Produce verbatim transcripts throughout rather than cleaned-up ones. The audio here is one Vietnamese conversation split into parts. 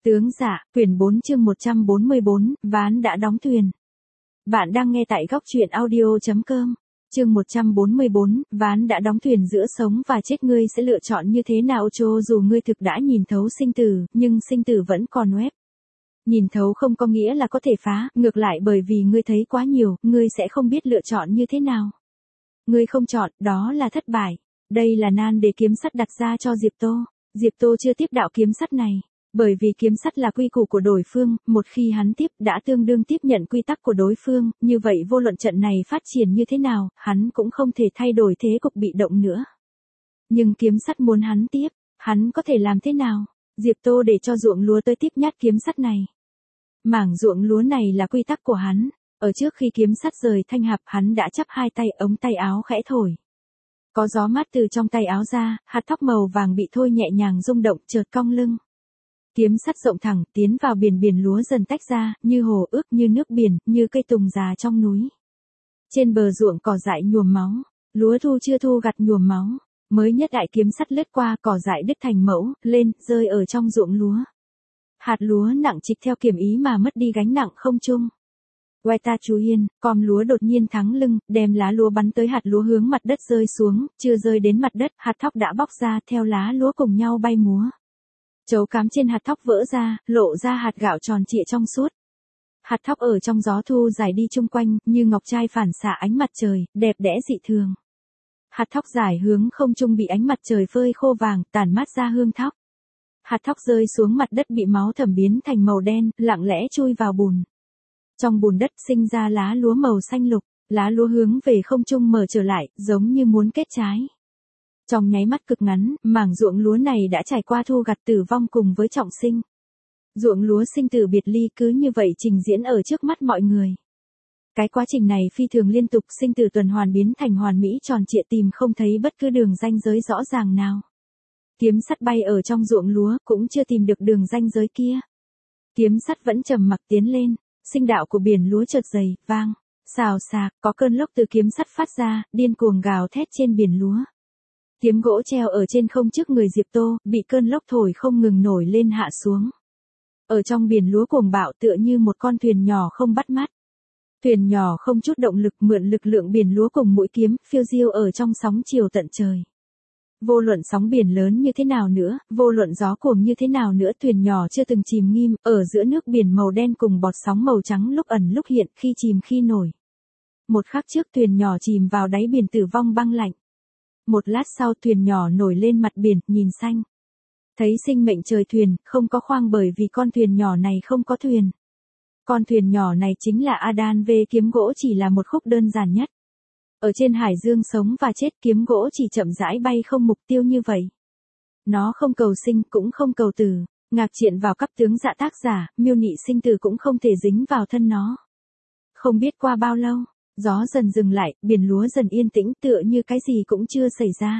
Tướng dạ, quyển bốn chương một trăm bốn mươi bốn, ván đã đóng thuyền. Bạn đang nghe tại góc truyện audio.com. Chương một trăm bốn mươi bốn, ván đã đóng thuyền giữa sống và chết, ngươi sẽ lựa chọn như thế nào? Cho dù ngươi thực đã nhìn thấu sinh tử, nhưng sinh tử vẫn còn oép. Nhìn thấu không có nghĩa là có thể phá, ngược lại bởi vì ngươi thấy quá nhiều, ngươi sẽ không biết lựa chọn như thế nào. Ngươi không chọn, đó là thất bại. Đây là nan đề kiếm sắt đặt ra cho Diệp Tô. Diệp Tô chưa tiếp đạo kiếm sắt này. Bởi vì kiếm sắt là quy củ của đối phương, một khi hắn tiếp đã tương đương tiếp nhận quy tắc của đối phương, như vậy vô luận trận này phát triển như thế nào, hắn cũng không thể thay đổi thế cục bị động nữa. Nhưng kiếm sắt muốn hắn tiếp, hắn có thể làm thế nào? Diệp Tô để cho ruộng lúa tới tiếp nhát kiếm sắt này. Mảng ruộng lúa này là quy tắc của hắn, ở trước khi kiếm sắt rời thanh hạp hắn đã chắp hai tay, ống tay áo khẽ thổi. Có gió mát từ trong tay áo ra, hạt thóc màu vàng bị thôi nhẹ nhàng rung động chợt cong lưng. Kiếm sắt rộng thẳng tiến vào biển, biển lúa dần tách ra, như hồ ước, như nước biển, như cây tùng già trong núi. Trên bờ ruộng cỏ dại nhuộm máu, lúa thu chưa thu gặt nhuộm máu, mới nhất đại kiếm sắt lướt qua cỏ dại đứt thành mẫu, lên, rơi ở trong ruộng lúa. Hạt lúa nặng trịch theo kiểm ý mà mất đi gánh nặng không trung. Quay ta chú yên, com lúa đột nhiên thắng lưng, đem lá lúa bắn tới hạt lúa hướng mặt đất rơi xuống, chưa rơi đến mặt đất, hạt thóc đã bóc ra theo lá lúa cùng nhau bay múa. Chấu cám trên hạt thóc vỡ ra, lộ ra hạt gạo tròn trịa trong suốt. Hạt thóc ở trong gió thu dài đi chung quanh, như ngọc trai phản xạ ánh mặt trời, đẹp đẽ dị thường. Hạt thóc dài hướng không trung bị ánh mặt trời phơi khô vàng, tản mát ra hương thóc. Hạt thóc rơi xuống mặt đất bị máu thẩm biến thành màu đen, lặng lẽ chui vào bùn. Trong bùn đất sinh ra lá lúa màu xanh lục, lá lúa hướng về không trung mở trở lại, giống như muốn kết trái. Trong nháy mắt cực ngắn, mảng ruộng lúa này đã trải qua thu gặt tử vong cùng với trọng sinh. Ruộng lúa sinh tử biệt ly cứ như vậy trình diễn ở trước mắt mọi người. Cái quá trình này phi thường liên tục, sinh tử tuần hoàn biến thành hoàn mỹ tròn trịa, tìm không thấy bất cứ đường ranh giới rõ ràng nào. Kiếm sắt bay ở trong ruộng lúa cũng chưa tìm được đường ranh giới kia. Kiếm sắt vẫn trầm mặc tiến lên, sinh đạo của biển lúa chợt dày, vang, xào xạc, có cơn lốc từ kiếm sắt phát ra, điên cuồng gào thét trên biển lúa. Kiếm gỗ treo ở trên không trước người Diệp Tô, bị cơn lốc thổi không ngừng nổi lên hạ xuống. Ở trong biển lúa cuồng bạo tựa như một con thuyền nhỏ không bắt mắt. Thuyền nhỏ không chút động lực, mượn lực lượng biển lúa cùng mũi kiếm, phiêu diêu ở trong sóng chiều tận trời. Vô luận sóng biển lớn như thế nào nữa, vô luận gió cuồng như thế nào nữa, thuyền nhỏ chưa từng chìm nghỉm, ở giữa nước biển màu đen cùng bọt sóng màu trắng lúc ẩn lúc hiện, khi chìm khi nổi. Một khắc trước thuyền nhỏ chìm vào đáy biển tử vong băng lạnh. Một lát sau thuyền nhỏ nổi lên mặt biển, nhìn xanh. Thấy sinh mệnh trời thuyền, không có khoang bởi vì con thuyền nhỏ này không có thuyền. Con thuyền nhỏ này chính là Adan V, kiếm gỗ chỉ là một khúc đơn giản nhất. Ở trên hải dương sống và chết, kiếm gỗ chỉ chậm rãi bay không mục tiêu như vậy. Nó không cầu sinh cũng không cầu tử, ngạc triện vào cấp tướng dạ tác giả, miêu nị sinh tử cũng không thể dính vào thân nó. Không biết qua bao lâu, gió dần dừng lại, biển lúa dần yên tĩnh tựa như cái gì cũng chưa xảy ra.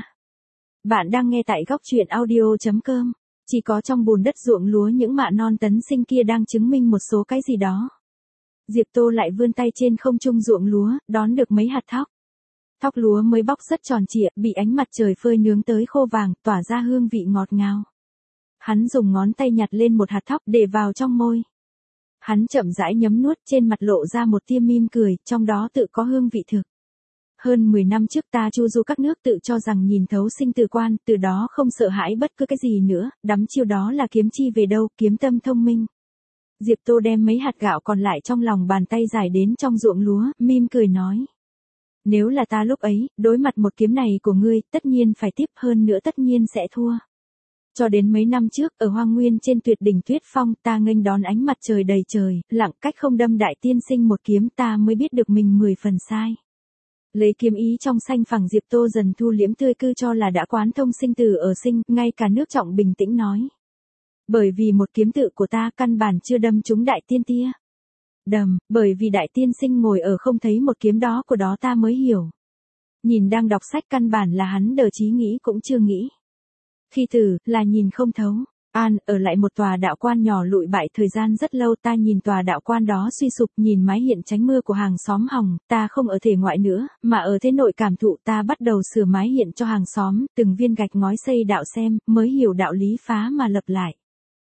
Bạn đang nghe tại góc truyện audio.com. Chỉ có trong bùn đất ruộng lúa những mạ non tấn sinh kia đang chứng minh một số cái gì đó. Diệp Tô lại vươn tay trên không trung ruộng lúa, đón được mấy hạt thóc. Thóc lúa mới bóc rất tròn trịa, bị ánh mặt trời phơi nướng tới khô vàng, tỏa ra hương vị ngọt ngào. Hắn dùng ngón tay nhặt lên một hạt thóc để vào trong môi. Hắn chậm rãi nhấm nuốt, trên mặt lộ ra một tia mỉm cười, trong đó tự có hương vị thực. Hơn mười năm trước ta chu du các nước tự cho rằng nhìn thấu sinh tử quan, từ đó không sợ hãi bất cứ cái gì nữa, đắm chiêu đó là kiếm chi về đâu, kiếm tâm thông minh. Diệp Tô đem mấy hạt gạo còn lại trong lòng bàn tay giải đến trong ruộng lúa, mỉm cười nói. Nếu là ta lúc ấy, đối mặt một kiếm này của ngươi, tất nhiên phải tiếp, hơn nữa tất nhiên sẽ thua. Cho đến mấy năm trước, ở Hoang Nguyên trên tuyệt đỉnh Tuyết Phong, ta nghênh đón ánh mặt trời đầy trời, lặng cách không đâm đại tiên sinh một kiếm, ta mới biết được mình mười phần sai. Lấy kiếm ý trong xanh phẳng, Diệp Tô dần thu liễm tươi cư cho là đã quán thông sinh tử ở sinh, ngay cả nước trọng bình tĩnh nói. Bởi vì một kiếm tự của ta căn bản chưa đâm trúng đại tiên tia. Đầm, bởi vì đại tiên sinh ngồi ở không thấy một kiếm đó của đó ta mới hiểu. Nhìn đang đọc sách căn bản là hắn đờ trí nghĩ cũng chưa nghĩ. Khi tử, là nhìn không thấu. An, ở lại một tòa đạo quan nhỏ lụi bại thời gian rất lâu, ta nhìn tòa đạo quan đó suy sụp, nhìn mái hiện tránh mưa của hàng xóm hỏng, ta không ở thể ngoại nữa, mà ở thế nội cảm thụ, ta bắt đầu sửa mái hiện cho hàng xóm, từng viên gạch ngói xây đạo xem, mới hiểu đạo lý phá mà lập lại.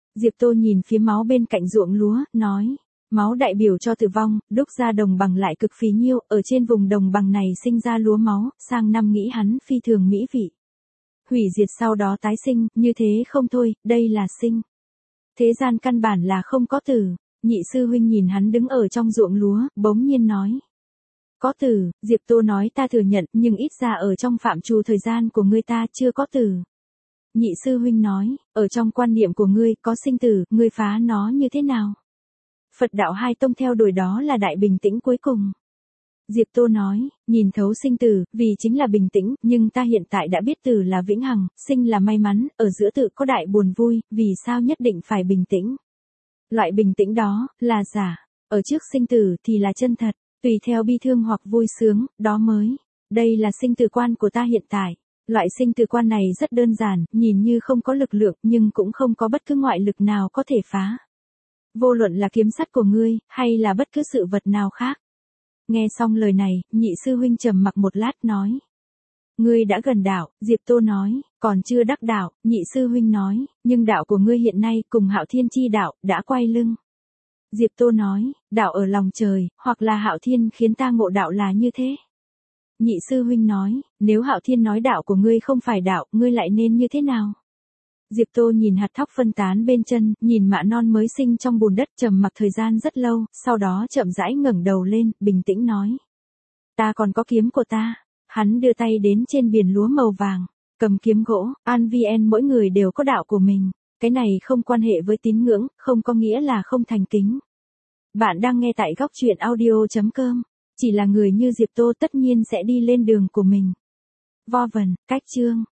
Diệp Tô nhìn phía máu bên cạnh ruộng lúa, nói. Máu đại biểu cho tử vong, đúc ra đồng bằng lại cực phí nhiêu, ở trên vùng đồng bằng này sinh ra lúa máu, sang năm nghĩ hắn phi thường mỹ vị. Hủy diệt sau đó tái sinh, như thế không thôi, đây là sinh. Thế gian căn bản là không có tử. Nhị sư huynh nhìn hắn đứng ở trong ruộng lúa, bỗng nhiên nói. Có tử, Diệp Tô nói ta thừa nhận, nhưng ít ra ở trong phạm trù thời gian của ngươi ta chưa có tử. Nhị sư huynh nói, ở trong quan niệm của ngươi có sinh tử, ngươi phá nó như thế nào? Phật đạo hai tông theo đuổi đó là đại bình tĩnh cuối cùng. Diệp Tô nói, nhìn thấu sinh tử, vì chính là bình tĩnh, nhưng ta hiện tại đã biết tử là vĩnh hằng, sinh là may mắn, ở giữa tự có đại buồn vui, vì sao nhất định phải bình tĩnh? Loại bình tĩnh đó, là giả, ở trước sinh tử thì là chân thật, tùy theo bi thương hoặc vui sướng, đó mới. Đây là sinh tử quan của ta hiện tại. Loại sinh tử quan này rất đơn giản, nhìn như không có lực lượng, nhưng cũng không có bất cứ ngoại lực nào có thể phá. Vô luận là kiếm sắt của ngươi, hay là bất cứ sự vật nào khác. Nghe xong lời này, nhị sư huynh trầm mặc một lát nói. Ngươi đã gần đạo, Diệp Tô nói, còn chưa đắc đạo, nhị sư huynh nói, nhưng đạo của ngươi hiện nay cùng Hạo Thiên chi đạo, đã quay lưng. Diệp Tô nói, đạo ở lòng trời, hoặc là Hạo Thiên khiến ta ngộ đạo là như thế. Nhị sư huynh nói, nếu Hạo Thiên nói đạo của ngươi không phải đạo, ngươi lại nên như thế nào? Diệp Tô nhìn hạt thóc phân tán bên chân, nhìn mạ non mới sinh trong bùn đất trầm mặc thời gian rất lâu, sau đó chậm rãi ngẩng đầu lên, bình tĩnh nói. Ta còn có kiếm của ta. Hắn đưa tay đến trên biển lúa màu vàng, cầm kiếm gỗ, An vê en mỗi người đều có đạo của mình. Cái này không quan hệ với tín ngưỡng, không có nghĩa là không thành kính. Bạn đang nghe tại góc truyện audio chấm com. Chỉ là người như Diệp Tô tất nhiên sẽ đi lên đường của mình. Vo vần, cách chương.